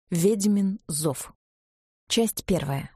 Ведьмин зов. Часть 1.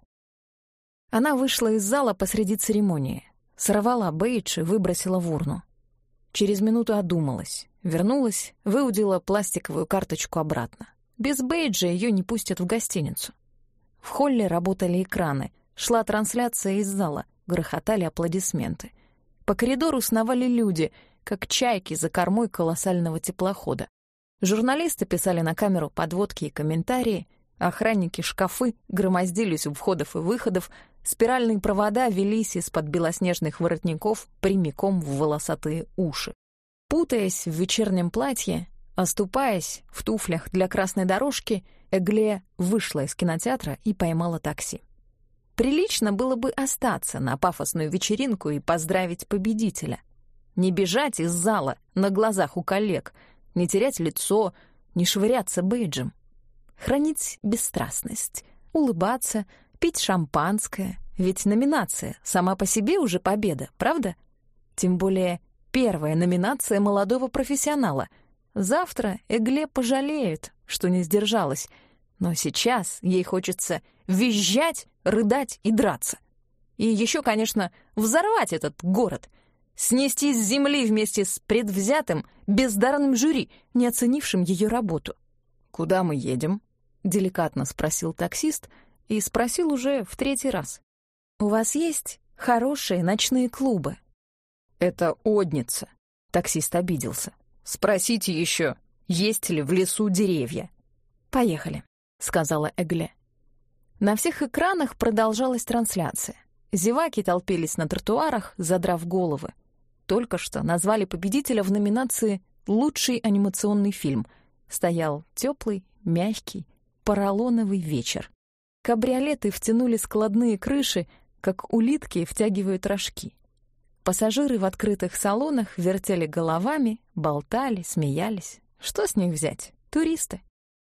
Она вышла из зала посреди церемонии, сорвала бейдж и выбросила в урну. Через минуту одумалась, вернулась, выудила пластиковую карточку обратно. Без бейджа ее не пустят в гостиницу. В холле работали экраны, шла трансляция из зала, грохотали аплодисменты. По коридору сновали люди, как чайки за кормой колоссального теплохода. Журналисты писали на камеру подводки и комментарии, охранники шкафы громоздились у входов и выходов, спиральные провода велись из-под белоснежных воротников прямиком в волосатые уши. Путаясь в вечернем платье, оступаясь в туфлях для красной дорожки, Эгле вышла из кинотеатра и поймала такси. Прилично было бы остаться на пафосную вечеринку и поздравить победителя. Не бежать из зала на глазах у коллег, не терять лицо, не швыряться бейджем. Хранить бесстрастность, улыбаться, пить шампанское, ведь номинация сама по себе уже победа, правда? Тем более первая номинация молодого профессионала. Завтра Эгле пожалеет, что не сдержалась, но сейчас ей хочется визжать, рыдать и драться. И еще, конечно, взорвать этот город, снести с земли вместе с предвзятым, бездарным жюри, не оценившим ее работу. «Куда мы едем?» — деликатно спросил таксист и спросил уже в 3-й раз. «У вас есть хорошие ночные клубы?» «Это Одница», — таксист обиделся. «Спросите еще, есть ли в лесу деревья?» «Поехали», — сказала Эгле. На всех экранах продолжалась трансляция. Зеваки толпились на тротуарах, задрав головы. Только что назвали победителя в номинации «Лучший анимационный фильм». Стоял теплый, мягкий, поролоновый вечер. Кабриолеты втянули складные крыши, как улитки втягивают рожки. Пассажиры в открытых салонах вертели головами, болтали, смеялись. Что с них взять? Туристы.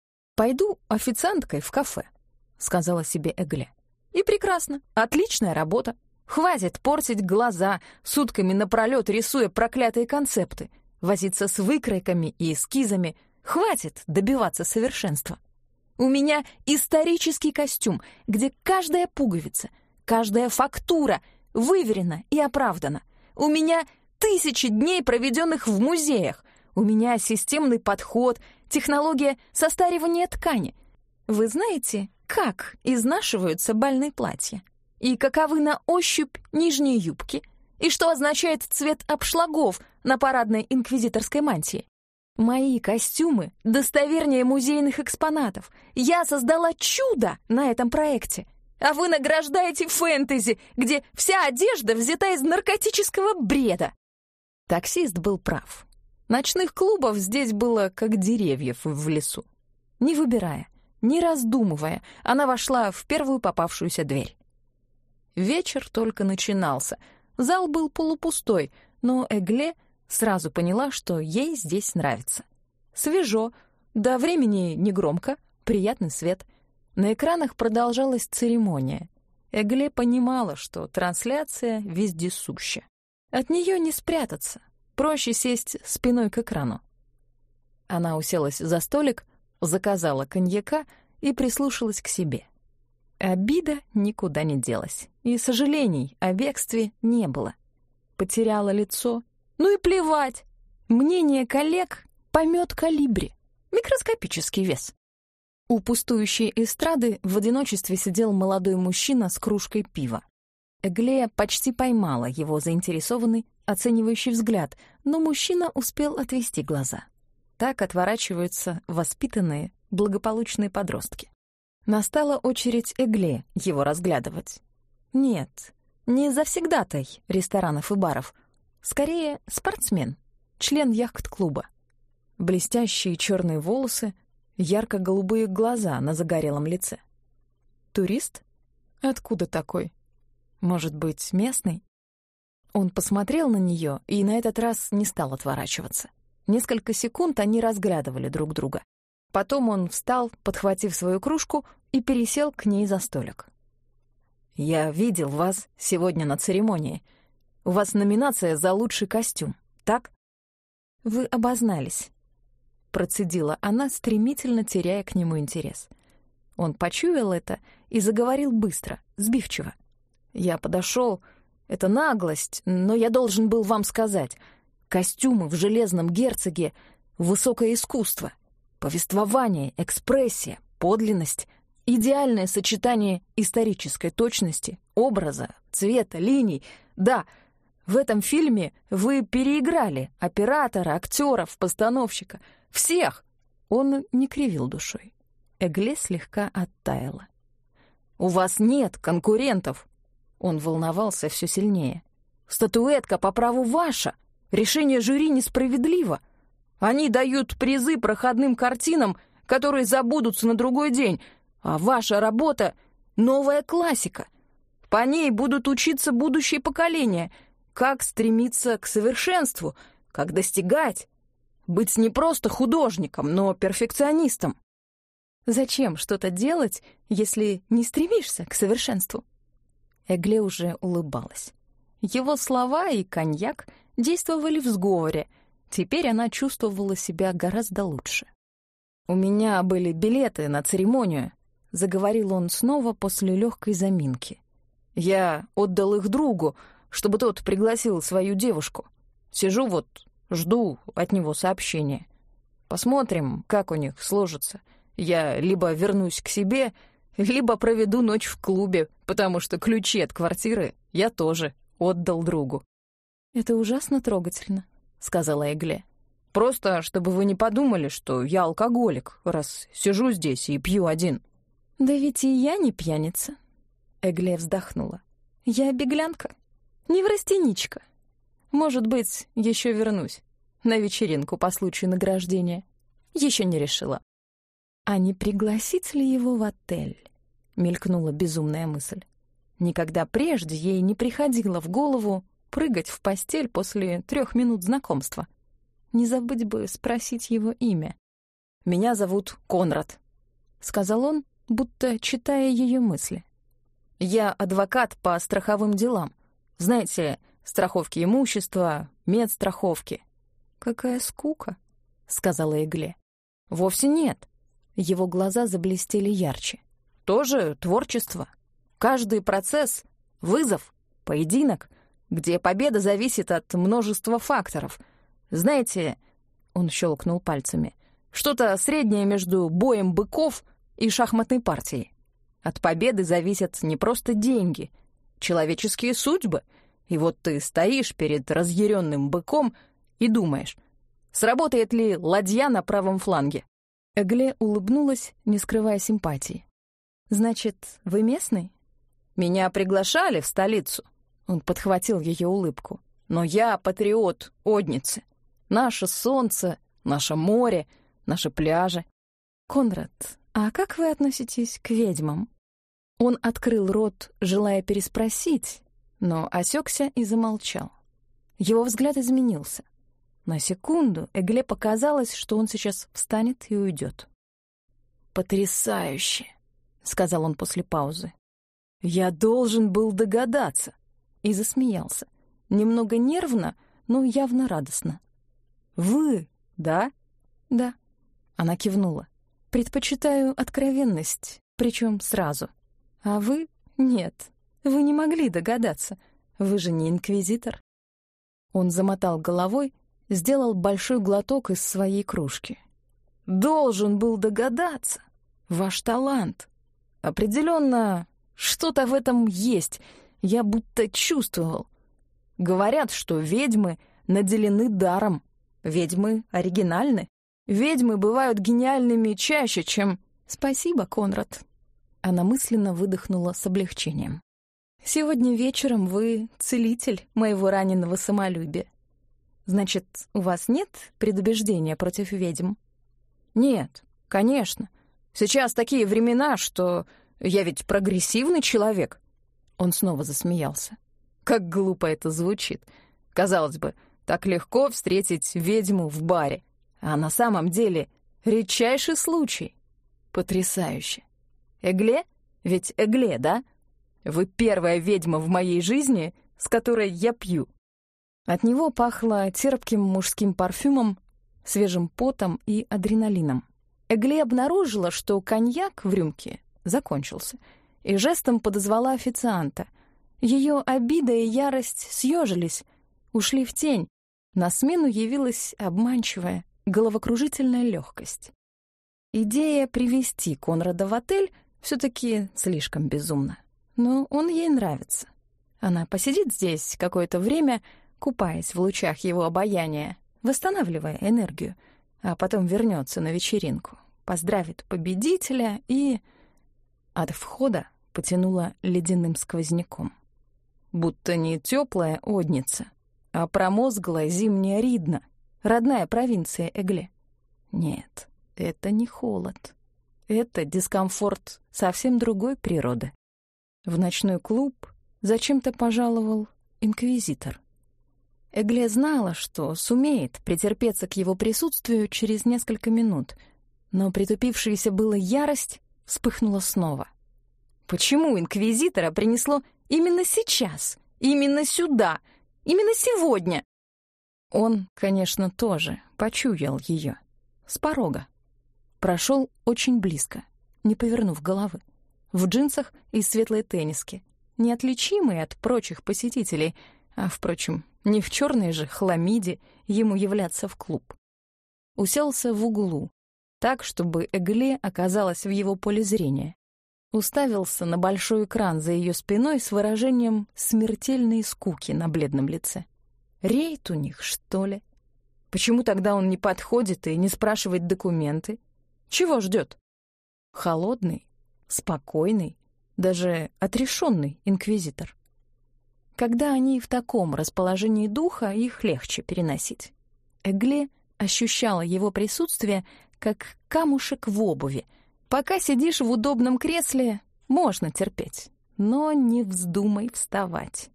«Пойду официанткой в кафе», — сказала себе Эгле. «И прекрасно, отличная работа. Хватит портить глаза, сутками напролёт рисуя проклятые концепты, возиться с выкройками и эскизами. Хватит добиваться совершенства. У меня исторический костюм, где каждая пуговица, каждая фактура выверена и оправдана. У меня 1000 дней, проведенных в музеях. У меня системный подход, технология состаривания ткани. Вы знаете, как изнашиваются бальные платья? И каковы на ощупь нижние юбки? И что означает цвет обшлагов на парадной инквизиторской мантии? Мои костюмы достовернее музейных экспонатов. Я создала чудо на этом проекте. А вы награждаете фэнтези, где вся одежда взята из наркотического бреда». Таксист был прав. Ночных клубов здесь было как деревьев в лесу. Не выбирая, не раздумывая, она вошла в первую попавшуюся дверь. Вечер только начинался. Зал был полупустой, но Эгле сразу поняла, что ей здесь нравится. Свежо, до времени негромко, приятный свет. На экранах продолжалась церемония. Эгле понимала, что трансляция вездесуща. От нее не спрятаться, проще сесть спиной к экрану. Она уселась за столик, заказала коньяка и прислушалась к себе. Обида никуда не делась, и сожалений о бегстве не было. Потеряла лицо. Ну и плевать. Мнение коллег — помет калибри. Микроскопический вес. У пустующей эстрады в одиночестве сидел молодой мужчина с кружкой пива. Эгле почти поймала его заинтересованный, оценивающий взгляд, но мужчина успел отвести глаза. Так отворачиваются воспитанные, благополучные подростки. Настала очередь Эгле его разглядывать. Нет, не завсегдатай ресторанов и баров. Скорее, спортсмен, член яхт-клуба. Блестящие черные волосы, ярко-голубые глаза на загорелом лице. Турист? Откуда такой? Может быть, местный? Он посмотрел на нее и на этот раз не стал отворачиваться. Несколько секунд они разглядывали друг друга. Потом он встал, подхватив свою кружку, и пересел к ней за столик. «Я видел вас сегодня на церемонии. У вас номинация за лучший костюм, так?» «Вы обознались», — процедила она, стремительно теряя к нему интерес. Он почуял это и заговорил быстро, сбивчиво. «Я подошел. Это наглость, но я должен был вам сказать. Костюмы в «Железном герцоге» — высокое искусство. Повествование, экспрессия, подлинность, идеальное сочетание исторической точности, образа, цвета, линий. Да, в этом фильме вы переиграли оператора, актеров, постановщика. Всех!» Он не кривил душой. Эгле слегка оттаяла. «У вас нет конкурентов!» Он волновался все сильнее. «Статуэтка по праву ваша! Решение жюри несправедливо! Они дают призы проходным картинам, которые забудутся на другой день, а ваша работа — новая классика. По ней будут учиться будущие поколения, как стремиться к совершенству, как достигать, быть не просто художником, но перфекционистом». «Зачем что-то делать, если не стремишься к совершенству?» Эгле уже улыбалась. Его слова и коньяк действовали в сговоре. Теперь она чувствовала себя гораздо лучше. «У меня были билеты на церемонию», — заговорил он снова после легкой заминки. «Я отдал их другу, чтобы тот пригласил свою девушку. Сижу вот, жду от него сообщения. Посмотрим, как у них сложится. Я либо вернусь к себе, либо проведу ночь в клубе, потому что ключи от квартиры я тоже отдал другу». «Это ужасно трогательно», — сказала Эгле. «Просто, чтобы вы не подумали, что я алкоголик, раз сижу здесь и пью один». «Да ведь и я не пьяница», — Эгле вздохнула. «Я беглянка, неврастеничка. Может быть, еще вернусь на вечеринку по случаю награждения. Еще не решила». «А не пригласить ли его в отель?» — мелькнула безумная мысль. Никогда прежде ей не приходило в голову прыгать в постель после 3 минут знакомства. Не забыть бы спросить его имя. «Меня зовут Конрад», — сказал он, будто читая ее мысли. «Я адвокат по страховым делам. Знаете, страховки имущества, медстраховки». «Какая скука», — сказала Эгле. «Вовсе нет». Его глаза заблестели ярче. «Тоже творчество. Каждый процесс — вызов, поединок, где победа зависит от множества факторов. Знаете, — он щелкнул пальцами, — что-то среднее между боем быков и шахматной партией. От победы зависят не просто деньги, человеческие судьбы. И вот ты стоишь перед разъяренным быком и думаешь, сработает ли ладья на правом фланге?» Эгле улыбнулась, не скрывая симпатии. «Значит, вы местный?» «Меня приглашали в столицу». Он подхватил ее улыбку. «Но я патриот Одницы. Наше солнце, наше море, наши пляжи». «Конрад, а как вы относитесь к ведьмам?» Он открыл рот, желая переспросить, но осекся и замолчал. Его взгляд изменился. На секунду Эгле показалось, что он сейчас встанет и уйдет. «Потрясающе!» — сказал он после паузы. «Я должен был догадаться!» И засмеялся. Немного нервно, но явно радостно. «Вы, да?» «Да». Она кивнула. «Предпочитаю откровенность, причем сразу. А вы? Нет. Вы не могли догадаться. Вы же не инквизитор». Он замотал головой, сделал большой глоток из своей кружки. «Должен был догадаться. Ваш талант. Определенно, что-то в этом есть. Я будто чувствовал. Говорят, что ведьмы наделены даром. Ведьмы оригинальны. Ведьмы бывают гениальными чаще, чем...» «Спасибо, Конрад». Она мысленно выдохнула с облегчением. «Сегодня вечером вы целитель моего раненого самолюбия. Значит, у вас нет предубеждения против ведьм?» «Нет, конечно. Сейчас такие времена, что я ведь прогрессивный человек». Он снова засмеялся. Как глупо это звучит. Казалось бы, так легко встретить ведьму в баре. А на самом деле редчайший случай. Потрясающе. Эгле? Ведь Эгле, да? Вы первая ведьма в моей жизни, с которой я пью. От него пахло терпким мужским парфюмом, свежим потом и адреналином. Эгле обнаружила, что коньяк в рюмке закончился, и жестом подозвала официанта. Ее обида и ярость съежились, ушли в тень. На смену явилась обманчивая, головокружительная легкость. Идея привезти Конрада в отель все-таки слишком безумна, но он ей нравится. Она посидит здесь какое-то время, купаясь в лучах его обаяния, восстанавливая энергию, а потом вернется на вечеринку, поздравит победителя и... От входа потянуло ледяным сквозняком. Будто не теплая Одница, а промозглая зимняя Ридна, родная провинция Эгле. Нет, это не холод. Это дискомфорт совсем другой природы. В ночной клуб зачем-то пожаловал инквизитор. Эгле знала, что сумеет претерпеться к его присутствию через несколько минут, но притупившаяся была ярость вспыхнула снова. Почему инквизитора принесло именно сейчас, именно сюда, именно сегодня? Он, конечно, тоже почуял ее с порога. Прошел очень близко, не повернув головы, в джинсах и светлой тенниске, неотличимый от прочих посетителей, а, впрочем, не в черной же хламиде ему являться в клуб. Уселся в углу, так, чтобы Эгле оказалась в его поле зрения. Уставился на большой экран за ее спиной с выражением смертельной скуки на бледном лице. Рейд у них, что ли? Почему тогда он не подходит и не спрашивает документы? Чего ждет? Холодный, спокойный, даже отрешенный инквизитор. Когда они в таком расположении духа, их легче переносить. Эгле ощущала его присутствие, как камушек в обуви. Пока сидишь в удобном кресле, можно терпеть, но не вздумай вставать.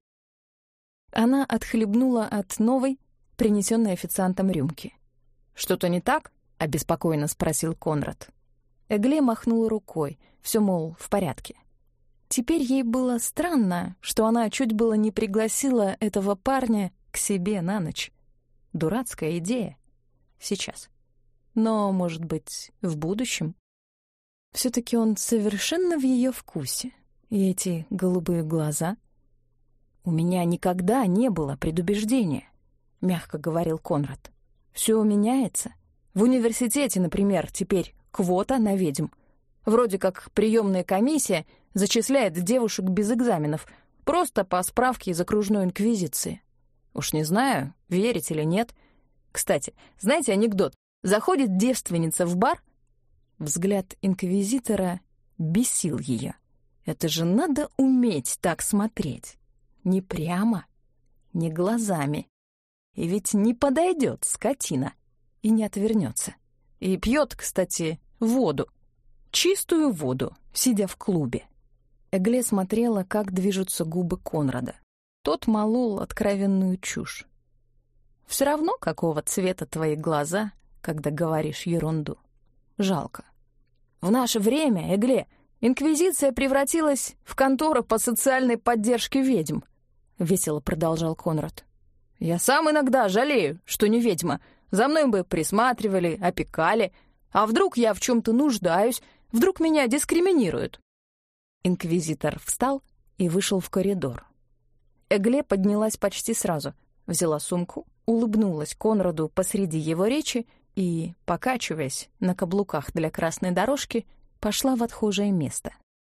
Она отхлебнула от новой, принесенной официантом рюмки. «Что-то не так?» — обеспокоенно спросил Конрад. Эгле махнула рукой, все, мол, в порядке. Теперь ей было странно, что она чуть было не пригласила этого парня к себе на ночь. Дурацкая идея. Сейчас. Но, может быть, в будущем? Все-таки он совершенно в ее вкусе. И эти голубые глаза. «У меня никогда не было предубеждения», — мягко говорил Конрад. «Все меняется. В университете, например, теперь квота на ведьм. Вроде как приемная комиссия зачисляет девушек без экзаменов, просто по справке из окружной инквизиции. Уж не знаю, верить или нет. Кстати, знаете анекдот? Заходит девственница в бар». Взгляд инквизитора бесил ее. Это же надо уметь так смотреть. Не прямо, не глазами. И ведь не подойдет скотина и не отвернется. И пьет, кстати, воду. Чистую воду, сидя в клубе. Эгле смотрела, как движутся губы Конрада. Тот молол откровенную чушь. Все равно, какого цвета твои глаза, когда говоришь ерунду. Жалко. В наше время, Эгле, инквизиция превратилась в контору по социальной поддержке ведьм, — весело продолжал Конрад. Я сам иногда жалею, что не ведьма. За мной бы присматривали, опекали. А вдруг я в чем-то нуждаюсь, вдруг меня дискриминируют? Инквизитор встал и вышел в коридор. Эгле поднялась почти сразу, взяла сумку, улыбнулась Конраду посреди его речи и, покачиваясь на каблуках для красной дорожки, пошла в отхожее место.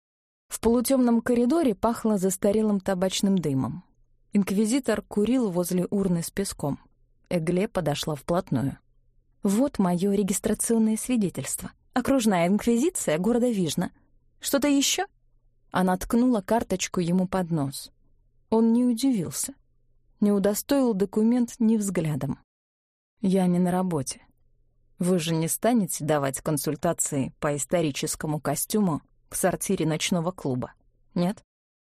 В полутемном коридоре пахло застарелым табачным дымом. Инквизитор курил возле урны с песком. Эгле подошла вплотную. «Вот мое регистрационное свидетельство. Окружная инквизиция города Вижна. Что-то еще?» Она ткнула карточку ему под нос. Он не удивился. Не удостоил документ ни взглядом. «Я не на работе. Вы же не станете давать консультации по историческому костюму в сортире ночного клуба, нет?»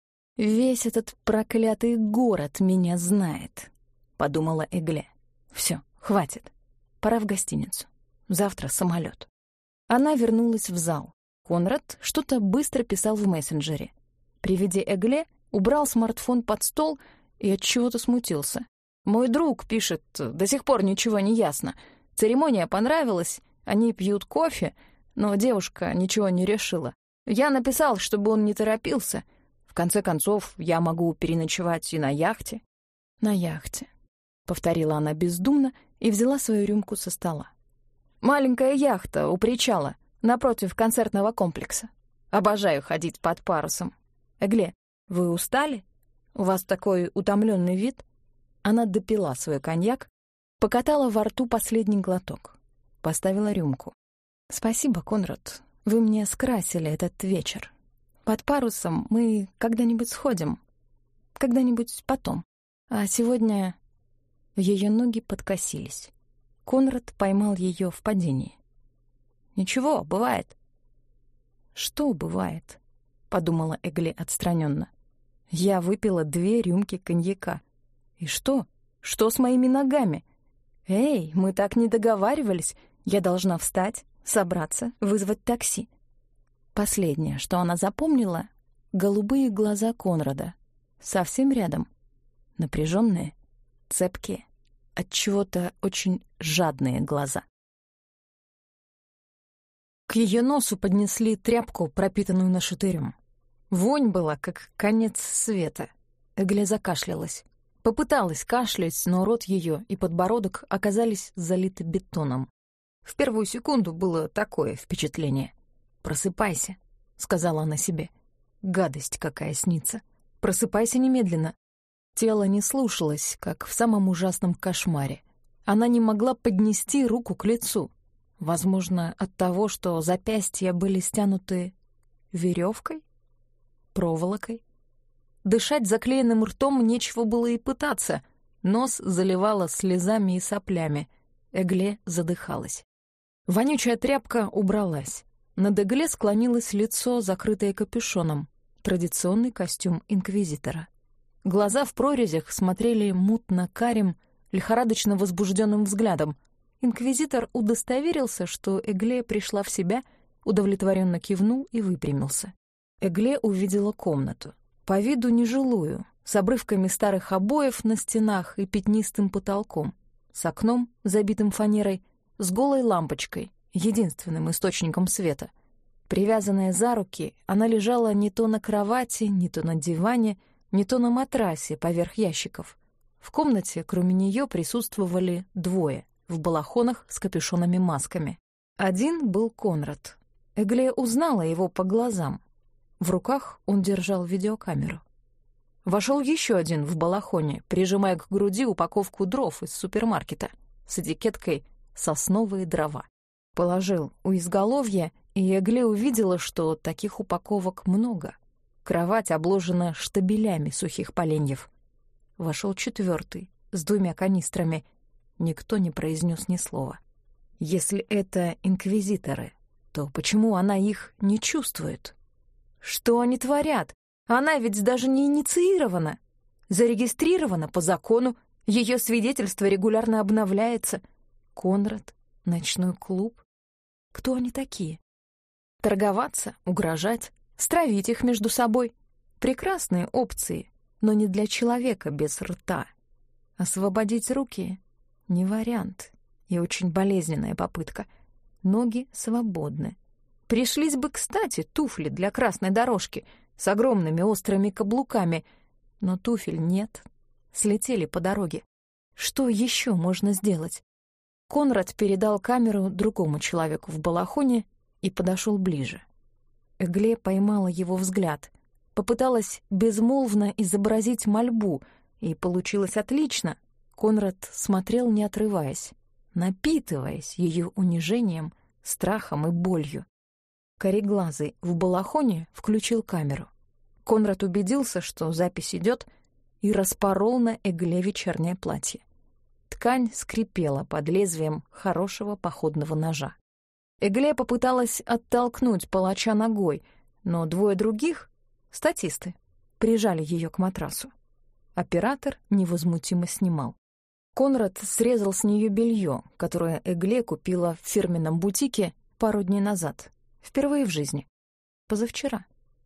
«Весь этот проклятый город меня знает», — подумала Эгле. «Все, хватит. Пора в гостиницу. Завтра самолет». Она вернулась в зал. Конрад что-то быстро писал в мессенджере. При виде Эгле убрал смартфон под стол и от чего-то смутился. «Мой друг пишет, до сих пор ничего не ясно. Церемония понравилась, они пьют кофе, но девушка ничего не решила. Я написал, чтобы он не торопился. В конце концов, я могу переночевать и на яхте». «На яхте», — повторила она бездумно и взяла свою рюмку со стола. «Маленькая яхта у причала, напротив концертного комплекса. Обожаю ходить под парусом. Эгле, вы устали? У вас такой утомленный вид?» Она допила свой коньяк, покатала во рту последний глоток, поставила рюмку. «Спасибо, Конрад, вы мне скрасили этот вечер. Под парусом мы когда-нибудь сходим, когда-нибудь потом. А сегодня...» Ее ноги подкосились. Конрад поймал ее в падении. «Ничего, бывает». «Что бывает?» — подумала Эгле отстраненно. «Я выпила 2 рюмки коньяка. И что? Что с моими ногами? Эй, мы так не договаривались. Я должна встать, собраться, вызвать такси». Последнее, что она запомнила — голубые глаза Конрада. Совсем рядом. Напряженные, цепкие, отчего-то очень жадные глаза. К ее носу поднесли тряпку, пропитанную нашатырем. Вонь была, как конец света. Эгле закашлялась. Попыталась кашлять, но рот ее и подбородок оказались залиты бетоном. В первую секунду было такое впечатление. «Просыпайся», — сказала она себе. «Гадость какая снится. Просыпайся немедленно». Тело не слушалось, как в самом ужасном кошмаре. Она не могла поднести руку к лицу. Возможно, от того, что запястья были стянуты веревкой, проволокой. Дышать заклеенным ртом нечего было и пытаться. Нос заливало слезами и соплями. Эгле задыхалась. Вонючая тряпка убралась. Над Эгле склонилось лицо, закрытое капюшоном. Традиционный костюм инквизитора. Глаза в прорезях смотрели мутно-карим, лихорадочно возбужденным взглядом. Инквизитор удостоверился, что Эгле пришла в себя, удовлетворенно кивнул и выпрямился. Эгле увидела комнату. По виду нежилую, с обрывками старых обоев на стенах и пятнистым потолком, с окном, забитым фанерой, с голой лампочкой, единственным источником света. Привязанная за руки, она лежала не то на кровати, не то на диване, не то на матрасе поверх ящиков. В комнате, кроме нее, присутствовали 2 в балахонах с капюшонами-масками. Один был Конрад. Эгле узнала его по глазам. В руках он держал видеокамеру. Вошел еще один в балахоне, прижимая к груди упаковку дров из супермаркета с этикеткой «Сосновые дрова». Положил у изголовья, и Эгле увидела, что таких упаковок много. Кровать обложена штабелями сухих поленьев. Вошел 4 с 2 канистрами. Никто не произнес ни слова. Если это инквизиторы, то почему она их не чувствует? Что они творят? Она ведь даже не инициирована. Зарегистрирована по закону, ее свидетельство регулярно обновляется. Конрад, ночной клуб. Кто они такие? Торговаться, угрожать, стравить их между собой. Прекрасные опции, но не для человека без рта. Освободить руки — не вариант, и очень болезненная попытка. Ноги свободны. Пришлись бы кстати туфли для красной дорожки с огромными острыми каблуками, но туфель нет, слетели по дороге. Что еще можно сделать? Конрад передал камеру другому человеку в балахоне и подошел ближе. Эгле поймала его взгляд, попыталась безмолвно изобразить мольбу, и получилось отлично. Конрад смотрел, не отрываясь, напитываясь ее унижением, страхом и болью. Кореглазый в балахоне включил камеру. Конрад убедился, что запись идет, и распорол на Эгле вечернее платье. Ткань скрипела под лезвием хорошего походного ножа. Эгле попыталась оттолкнуть палача ногой, но 2 других, статисты, прижали ее к матрасу. Оператор невозмутимо снимал. Конрад срезал с нее белье, которое Эгле купила в фирменном бутике пару дней назад. Впервые в жизни. Позавчера.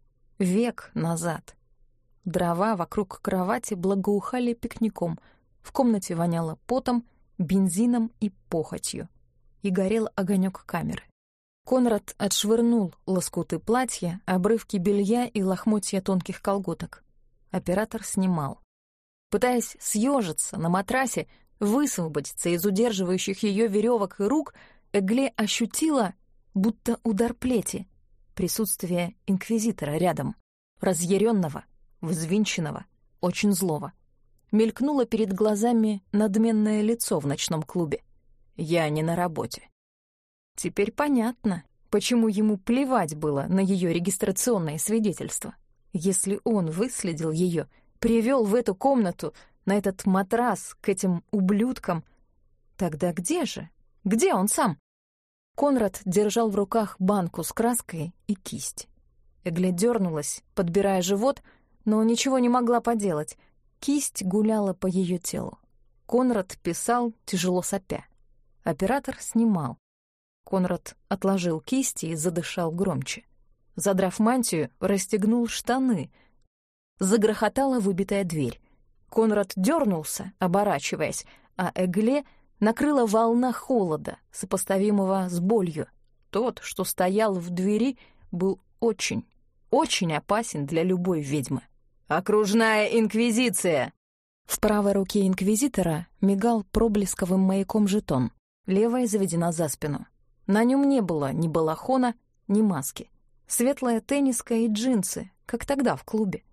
Век назад. Дрова вокруг кровати благоухали пикником. В комнате воняло потом, бензином и похотью. И горел огонек камеры. Конрад отшвырнул лоскуты платья, обрывки белья и лохмотья тонких колготок. Оператор снимал. Пытаясь съежиться на матрасе, высвободиться из удерживающих ее веревок и рук, Эгле ощутила, будто удар плети, присутствие инквизитора рядом, разъяренного, взвинченного, очень злого. Мелькнуло перед глазами надменное лицо в ночном клубе. «Я не на работе». Теперь понятно, почему ему плевать было на ее регистрационное свидетельство. Если он выследил ее, привел в эту комнату, на этот матрас, к этим ублюдкам, тогда где же? Где он сам? Конрад держал в руках банку с краской и кисть. Эгле дернулась, подбирая живот, но ничего не могла поделать. Кисть гуляла по ее телу. Конрад писал, тяжело сопя. Оператор снимал. Конрад отложил кисти и задышал громче. Задрав мантию, расстегнул штаны. Загрохотала выбитая дверь. Конрад дернулся, оборачиваясь, а Эгле накрыла волна холода, сопоставимого с болью. Тот, что стоял в двери, был очень, очень опасен для любой ведьмы. «Окружная инквизиция!» В правой руке инквизитора мигал проблесковым маяком жетон. Левая заведена за спину. На нем не было ни балахона, ни маски. Светлая тенниска и джинсы, как тогда в клубе.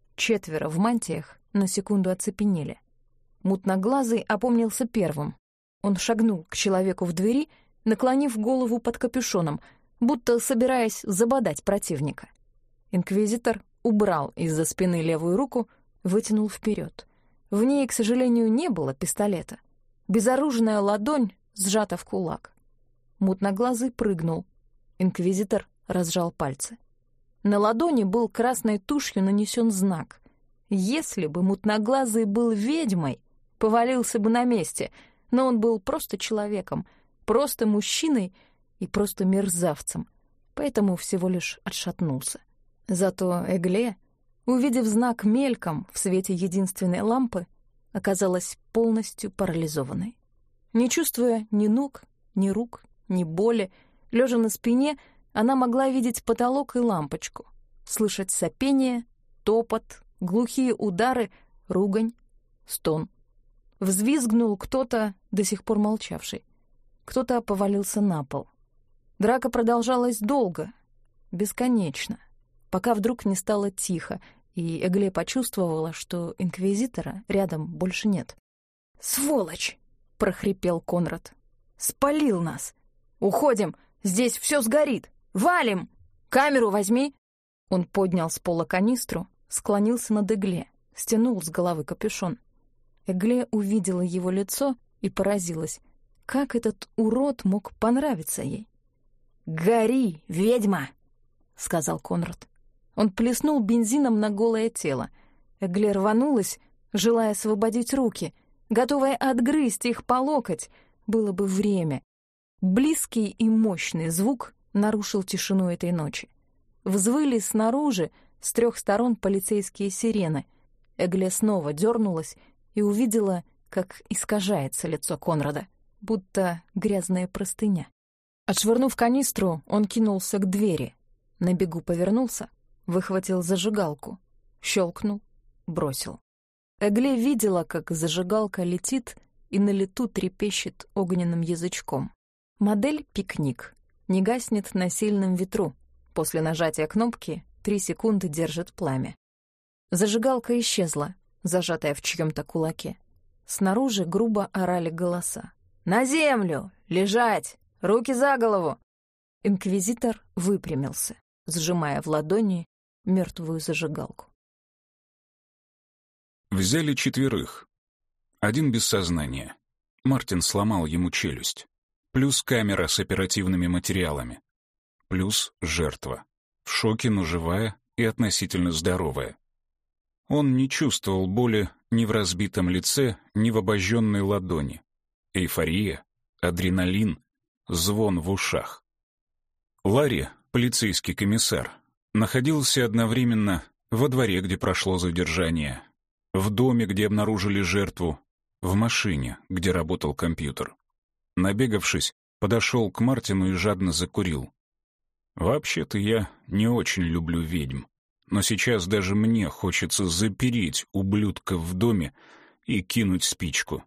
4 в мантиях на секунду оцепенели. Мутноглазый опомнился первым. Он шагнул к человеку в двери, наклонив голову под капюшоном, будто собираясь забодать противника. Инквизитор убрал из-за спины левую руку, вытянул вперед. В ней, к сожалению, не было пистолета. Безоружная ладонь сжата в кулак. Мутноглазый прыгнул. Инквизитор разжал пальцы. На ладони был красной тушью нанесен знак. Если бы Мутноглазый был ведьмой, повалился бы на месте, но он был просто человеком, просто мужчиной и просто мерзавцем, поэтому всего лишь отшатнулся. Зато Эгле, увидев знак мельком в свете единственной лампы, оказалась полностью парализованной. Не чувствуя ни ног, ни рук, ни боли, лежа на спине, она могла видеть потолок и лампочку, слышать сопение, топот, глухие удары, ругань, стон. Взвизгнул кто-то, до сих пор молчавший. Кто-то повалился на пол. Драка продолжалась долго, бесконечно, пока вдруг не стало тихо, и Эгле почувствовала, что инквизитора рядом больше нет. «Сволочь!» — прохрипел Конрад. «Спалил нас! Уходим! Здесь все сгорит! Валим! Камеру возьми!» Он поднял с пола канистру, склонился над Эгле, стянул с головы капюшон. Эгле увидела его лицо и поразилась, как этот урод мог понравиться ей. «Гори, ведьма!» — сказал Конрад. Он плеснул бензином на голое тело. Эгле рванулась, желая освободить руки, готовая отгрызть их по локоть. Было бы время. Близкий и мощный звук нарушил тишину этой ночи. Взвыли снаружи с 3 сторон полицейские сирены. Эгле снова дернулась и увидела, как искажается лицо Конрада, будто грязная простыня. Отшвырнув канистру, он кинулся к двери. На бегу повернулся, выхватил зажигалку, щелкнул, бросил. Эгле видела, как зажигалка летит и на лету трепещет огненным язычком. Модель «Пикник» не гаснет на сильном ветру. После нажатия кнопки 3 секунды держит пламя. Зажигалка исчезла, зажатая в чьём-то кулаке. Снаружи грубо орали голоса. «На землю! Лежать! Руки за голову!» Инквизитор выпрямился, сжимая в ладони мертвую зажигалку. Взяли 4. 1 без сознания. Мартин сломал ему челюсть. Плюс камера с оперативными материалами. Плюс жертва. В шоке, но живая и относительно здоровая. Он не чувствовал боли ни в разбитом лице, ни в обожженной ладони. Эйфория, адреналин, звон в ушах. Ларри, полицейский комиссар, находился одновременно во дворе, где прошло задержание, в доме, где обнаружили жертву, в машине, где работал компьютер. Набегавшись, подошел к Мартину и жадно закурил, Вообще-то я не очень люблю ведьм, но сейчас даже мне хочется запереть ублюдка в доме и кинуть спичку.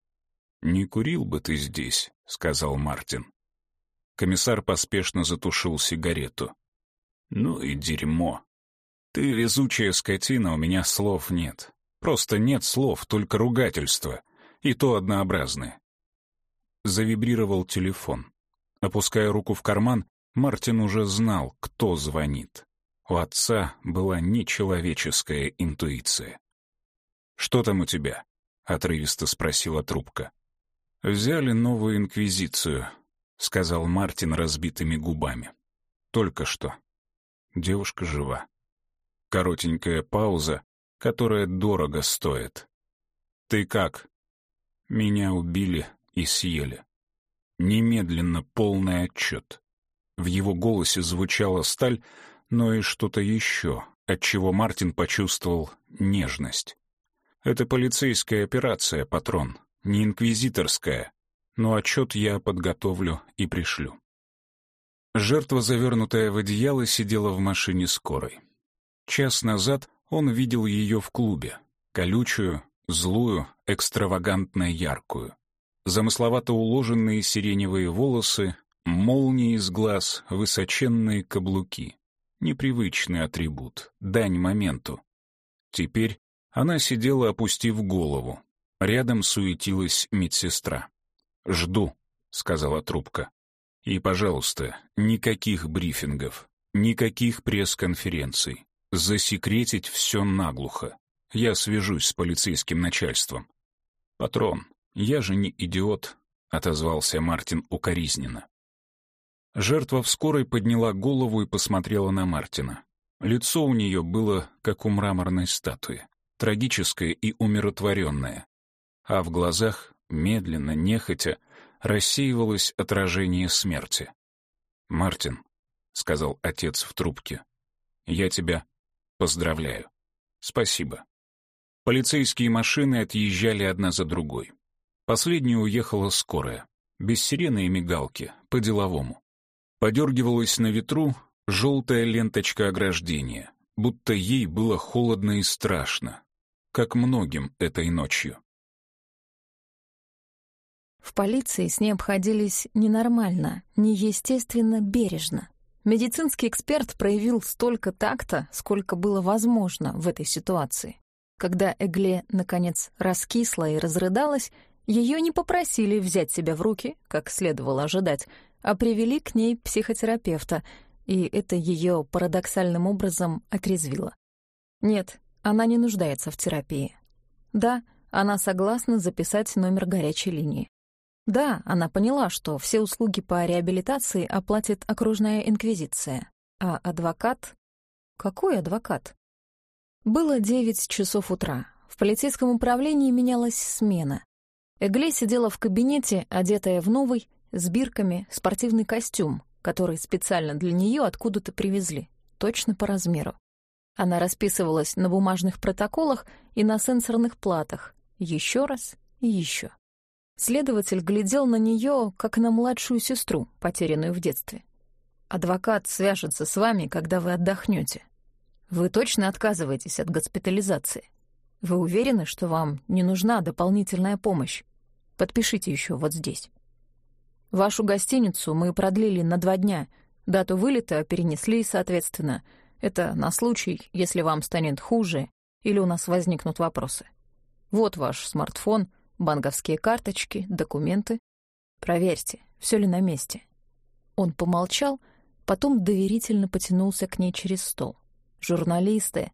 «Не курил бы ты здесь», — сказал Мартин. Комиссар поспешно затушил сигарету. «Ну и дерьмо. Ты везучая скотина, у меня слов нет. Просто нет слов, только ругательства, и то однообразные». Завибрировал телефон. Опуская руку в карман, Мартин уже знал, кто звонит. У отца была нечеловеческая интуиция. «Что там у тебя?» — отрывисто спросила трубка. «Взяли новую инквизицию», — сказал Мартин разбитыми губами. «Только что. Девушка жива». Коротенькая пауза, которая дорого стоит. «Ты как?» «Меня убили и съели». Немедленно полный отчет. В его голосе звучала сталь, но и что-то еще, отчего Мартин почувствовал нежность. «Это полицейская операция, патрон, не инквизиторская, но отчет я подготовлю и пришлю». Жертва, завернутая в одеяло, сидела в машине скорой. Час назад он видел ее в клубе, колючую, злую, экстравагантно яркую. Замысловато уложенные сиреневые волосы, молнии из глаз, высоченные каблуки. Непривычный атрибут, дань моменту. Теперь она сидела, опустив голову. Рядом суетилась медсестра. «Жду», — сказала трубка. «И, пожалуйста, никаких брифингов, никаких пресс-конференций. Засекретить все наглухо. Я свяжусь с полицейским начальством». «Патрон, я же не идиот», — отозвался Мартин укоризненно. Жертва в скорой подняла голову и посмотрела на Мартина. Лицо у нее было, как у мраморной статуи, трагическое и умиротворенное. А в глазах, медленно, нехотя, рассеивалось отражение смерти. «Мартин», — сказал отец в трубке, — «я тебя поздравляю. Спасибо». Полицейские машины отъезжали одна за другой. Последней уехала скорая, без сирены и мигалки, по-деловому. Подергивалась на ветру желтая ленточка ограждения, будто ей было холодно и страшно, как многим этой ночью. В полиции с ней обходились ненормально, неестественно, бережно. Медицинский эксперт проявил столько такта, сколько было возможно в этой ситуации. Когда Эгле, наконец, раскисла и разрыдалась, ее не попросили взять себя в руки, как следовало ожидать, а привели к ней психотерапевта, и это ее парадоксальным образом отрезвило. Нет, она не нуждается в терапии. Да, она согласна записать номер горячей линии. Да, она поняла, что все услуги по реабилитации оплатит окружная инквизиция. А адвокат? Какой адвокат? Было 9 часов утра. В полицейском управлении менялась смена. Эгле сидела в кабинете, одетая в новый, с бирками, спортивный костюм, который специально для нее откуда-то привезли, точно по размеру. Она расписывалась на бумажных протоколах и на сенсорных платах, еще раз и еще. Следователь глядел на нее, как на младшую сестру, потерянную в детстве. «Адвокат свяжется с вами, когда вы отдохнете. Вы точно отказываетесь от госпитализации? Вы уверены, что вам не нужна дополнительная помощь? Подпишите еще вот здесь. Вашу гостиницу мы продлили на 2 дня, дату вылета перенесли, соответственно. Это на случай, если вам станет хуже или у нас возникнут вопросы. Вот ваш смартфон, банковские карточки, документы. Проверьте, все ли на месте». Он помолчал, потом доверительно потянулся к ней через стол. «Журналисты?»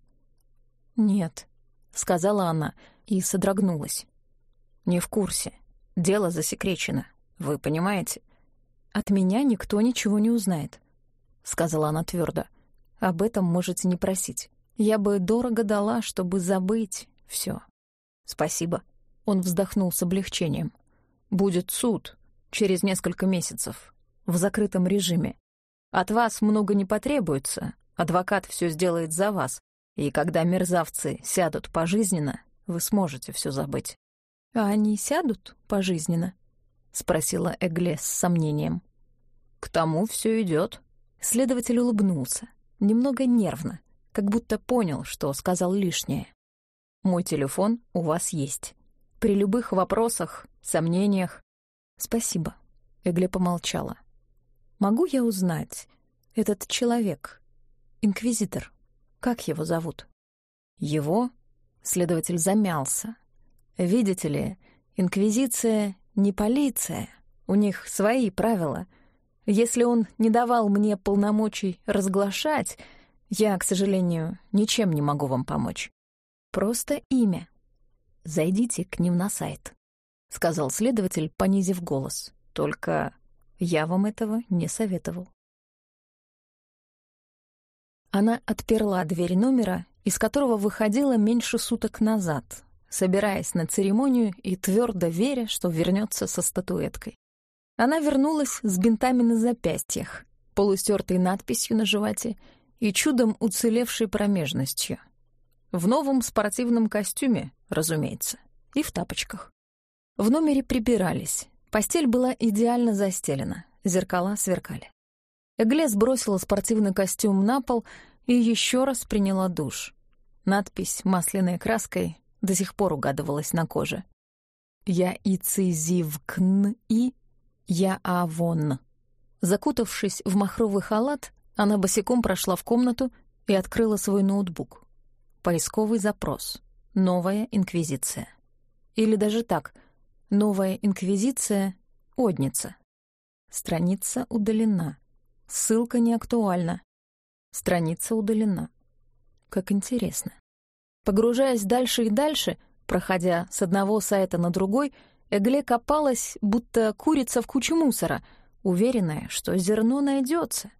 «Нет», — сказала она и содрогнулась. «Не в курсе. Дело засекречено. Вы понимаете? От меня никто ничего не узнает», — сказала она твердо. «Об этом можете не просить. Я бы дорого дала, чтобы забыть все. Спасибо». Он вздохнул с облегчением. «Будет суд через несколько месяцев, в закрытом режиме. От вас много не потребуется, адвокат все сделает за вас, и когда мерзавцы сядут пожизненно, вы сможете все забыть». «А они сядут пожизненно?» — спросила Эгле с сомнением. «К тому все идет. Следователь улыбнулся, немного нервно, как будто понял, что сказал лишнее. «Мой телефон у вас есть. При любых вопросах, сомнениях...» «Спасибо», — Эгле помолчала. «Могу я узнать, этот человек, инквизитор, как его зовут?» «Его?» — следователь замялся. «Видите ли, инквизиция не полиция, у них свои правила. Если он не давал мне полномочий разглашать, я, к сожалению, ничем не могу вам помочь. Просто имя. Зайдите к ним на сайт», — сказал следователь, понизив голос. «Только я вам этого не советовал». Она отперла дверь номера, из которого выходила меньше суток назад, собираясь на церемонию и твердо веря, что вернется со статуэткой. Она вернулась с бинтами на запястьях, полустертой надписью на животе и чудом уцелевшей промежностью. В новом спортивном костюме, разумеется, и в тапочках. В номере прибирались, постель была идеально застелена, зеркала сверкали. Эгле сбросила спортивный костюм на пол и еще раз приняла душ. Надпись масляной краской до сих пор угадывалась на коже. «Я ицизивкн и я авон». Закутавшись в махровый халат, она босиком прошла в комнату и открыла свой ноутбук. Поисковый запрос. «Новая инквизиция». Или даже так. «Новая инквизиция. Одница». Страница удалена. Ссылка не актуальна. Страница удалена. Как интересно. Погружаясь дальше и дальше, проходя с одного сайта на другой, Эгле копалась, будто курица в куче мусора, уверенная, что зерно найдется.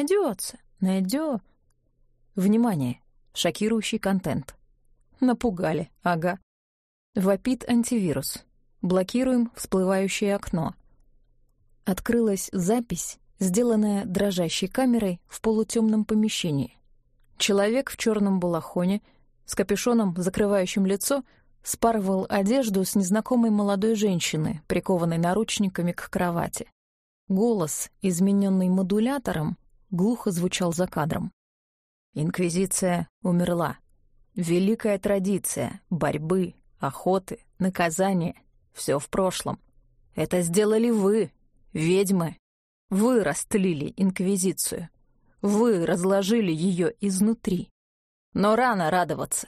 Внимание! Шокирующий контент. Напугали, ага. Вопит антивирус. Блокируем всплывающее окно. Открылась запись, сделанная дрожащей камерой в полутемном помещении. Человек в черном балахоне, с капюшоном, закрывающим лицо, спарывал одежду с незнакомой молодой женщины, прикованной наручниками к кровати. Голос, измененный модулятором, глухо звучал за кадром. Инквизиция умерла. Великая традиция борьбы, охоты, наказания — все в прошлом. Это сделали вы, ведьмы. Вы растлили инквизицию. Вы разложили ее изнутри. Но рано радоваться.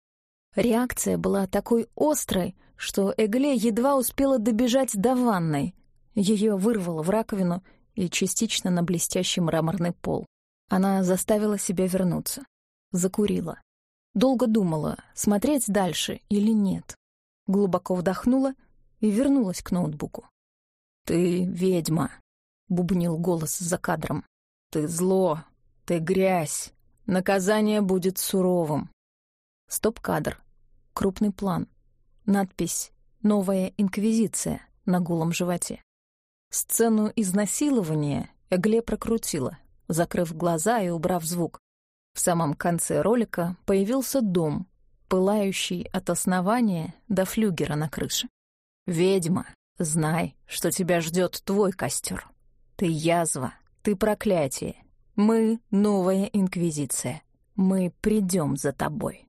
Реакция была такой острой, что Эгле едва успела добежать до ванной. Ее вырвало в раковину и частично на блестящий мраморный пол. Она заставила себя вернуться. Закурила. Долго думала, смотреть дальше или нет. Глубоко вдохнула и вернулась к ноутбуку. «Ты ведьма», — бубнил голос за кадром. «Ты зло, ты грязь. Наказание будет суровым». Стоп-кадр. Крупный план. Надпись «Новая инквизиция» на голом животе. Сцену изнасилования Эгле прокрутила, закрыв глаза и убрав звук. В самом конце ролика появился дом, пылающий от основания до флюгера на крыше. «Ведьма, знай, что тебя ждет твой костер. Ты язва, ты проклятие. Мы — новая инквизиция. Мы придем за тобой».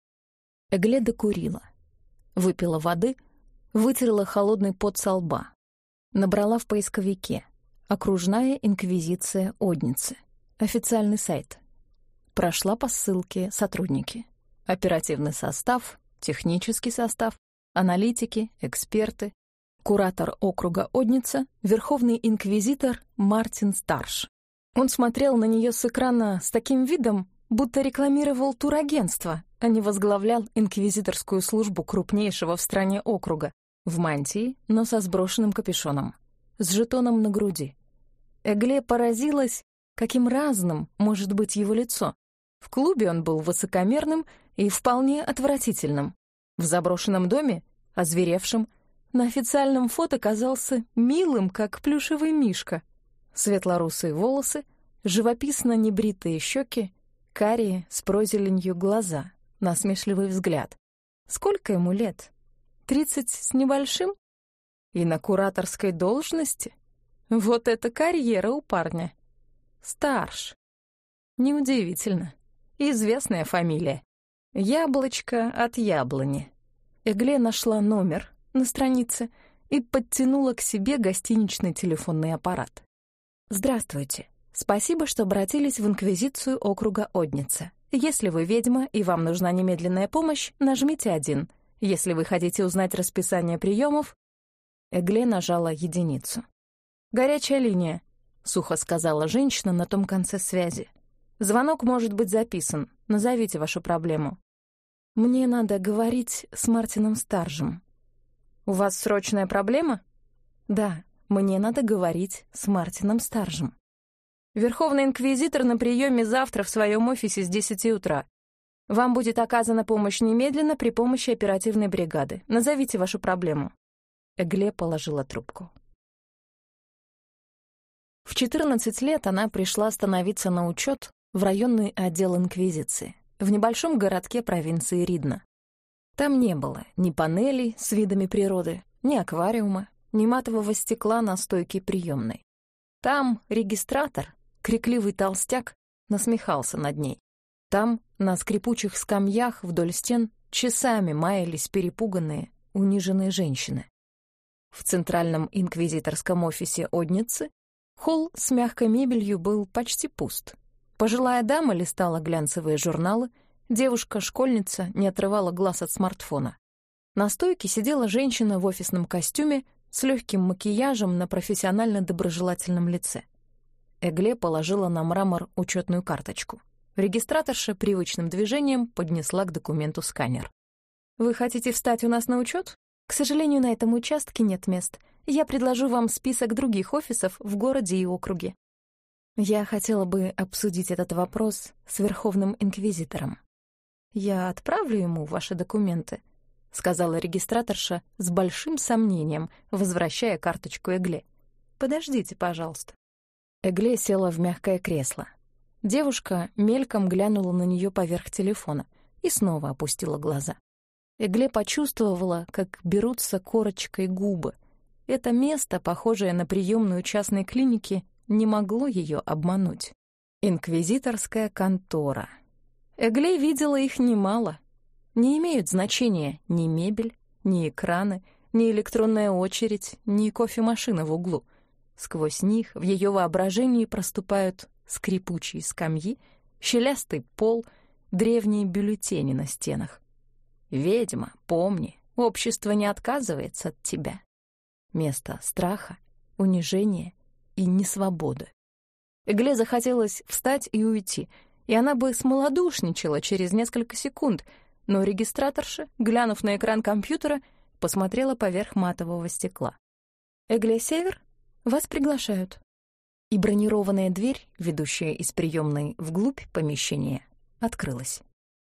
Эгле докурила. Выпила воды, вытерла холодный пот со лба. Набрала в поисковике «Окружная инквизиция Одницы». Официальный сайт. Прошла по ссылке «Сотрудники». Оперативный состав, технический состав, аналитики, эксперты, куратор округа Одница, верховный инквизитор Мартин Старш. Он смотрел на нее с экрана с таким видом, будто рекламировал турагентство, а не возглавлял инквизиторскую службу крупнейшего в стране округа, в мантии, но со сброшенным капюшоном, с жетоном на груди. Эгле поразилась, каким разным может быть его лицо. В клубе он был высокомерным и вполне отвратительным. В заброшенном доме — озверевшим. На официальном фото казался милым, как плюшевый мишка. Светлорусые волосы, живописно небритые щеки, карие с прозеленью глаза, насмешливый взгляд. Сколько ему лет? 30 с небольшим? И на кураторской должности? Вот это карьера у парня. Старж. Неудивительно. Известная фамилия. Яблочко от яблони. Эгле нашла номер на странице и подтянула к себе гостиничный телефонный аппарат. «Здравствуйте. Спасибо, что обратились в Инквизицию округа Одница. Если вы ведьма и вам нужна немедленная помощь, нажмите 1. Если вы хотите узнать расписание приемов...» Эгле нажала 1. «Горячая линия», — сухо сказала женщина на том конце связи. «Звонок может быть записан. Назовите вашу проблему». «Мне надо говорить с Мартином Старжем». «У вас срочная проблема?» «Да, мне надо говорить с Мартином Старжем». «Верховный инквизитор на приеме завтра в своем офисе с 10 утра. Вам будет оказана помощь немедленно при помощи оперативной бригады. Назовите вашу проблему». Эгле положила трубку. В 14 лет она пришла становиться на учет в районный отдел инквизиции в небольшом городке провинции Ридна. Там не было ни панелей с видами природы, ни аквариума, ни матового стекла на стойке приемной. Там регистратор, крикливый толстяк, насмехался над ней. Там, на скрипучих скамьях вдоль стен, часами маялись перепуганные, униженные женщины. В центральном инквизиторском офисе Одницы холл с мягкой мебелью был почти пуст. Пожилая дама листала глянцевые журналы, девушка-школьница не отрывала глаз от смартфона. На стойке сидела женщина в офисном костюме с легким макияжем на профессионально-доброжелательном лице. Эгле положила на мрамор учетную карточку. Регистраторша привычным движением поднесла к документу сканер. «Вы хотите встать у нас на учет? К сожалению, на этом участке нет мест. Я предложу вам список других офисов в городе и округе». «Я хотела бы обсудить этот вопрос с Верховным инквизитором». «Я отправлю ему ваши документы», — сказала регистраторша с большим сомнением, возвращая карточку Эгле. «Подождите, пожалуйста». Эгле села в мягкое кресло. Девушка мельком глянула на нее поверх телефона и снова опустила глаза. Эгле почувствовала, как берутся корочкой губы. Это место, похожее на приемную частной клиники, не могло ее обмануть. Инквизиторская контора. Эгле видела их немало. Не имеют значения ни мебель, ни экраны, ни электронная очередь, ни кофемашина в углу. Сквозь них в ее воображении проступают скрипучие скамьи, щелястый пол, древние бюллетени на стенах. «Ведьма, помни, общество не отказывается от тебя». Место страха, унижения и несвободы. Эгле захотелось встать и уйти, и она бы смолодушничала через несколько секунд, но регистраторша, глянув на экран компьютера, посмотрела поверх матового стекла. «Эгле Север, вас приглашают». И бронированная дверь, ведущая из приемной вглубь помещения, открылась.